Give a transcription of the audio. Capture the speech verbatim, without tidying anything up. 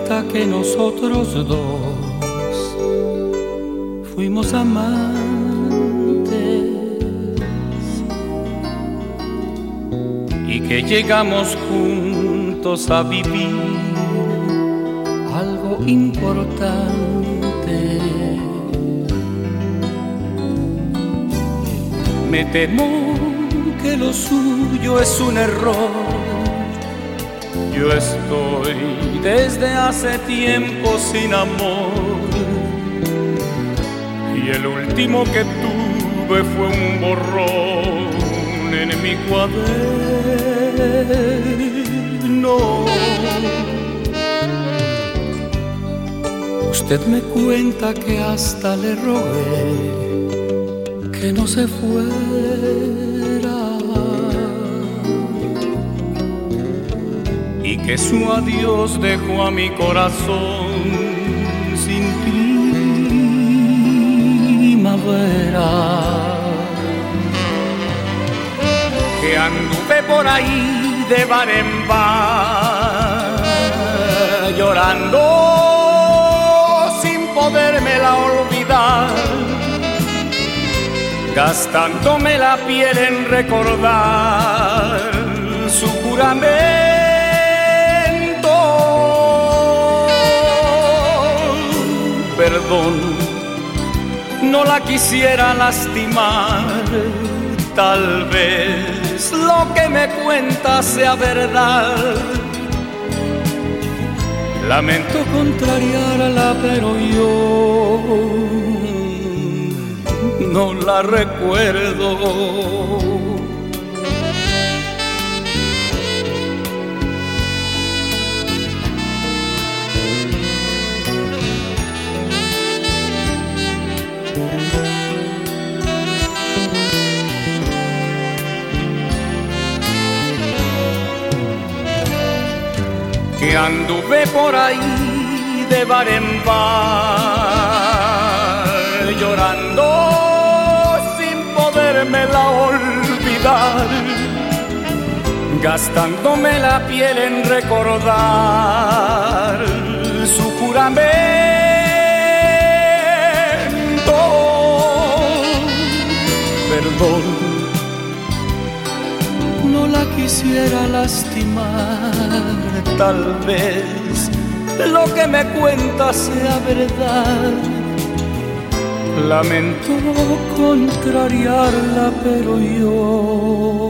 cuenta que nosotros dos fuimos amantes y que llegamos juntos a vivir algo importante. Me temo que lo suyo es un error. Yo estoy desde hace tiempo sin amor y el último que tuve fue un borrón en mi cuaderno. Usted me cuenta que hasta le rogué que no se fuera y que su adiós dejó a mi corazón sin primavera, que anduve por ahí de bar en bar llorando sin podérmela olvidar, gastándome la piel en recordar su juramento. Perdón, no la quisiera lastimar, tal vez lo que me cuenta sea verdad. Lamento contrariarla, pero yo no la recuerdo. Que anduve por ahí de bar en bar llorando sin podérmela olvidar, gastándome la piel en recordar su juramento. Perdón, no la quisiera lastimar, tal vez lo que me cuenta sea verdad. Lamento contrariarla, pero yo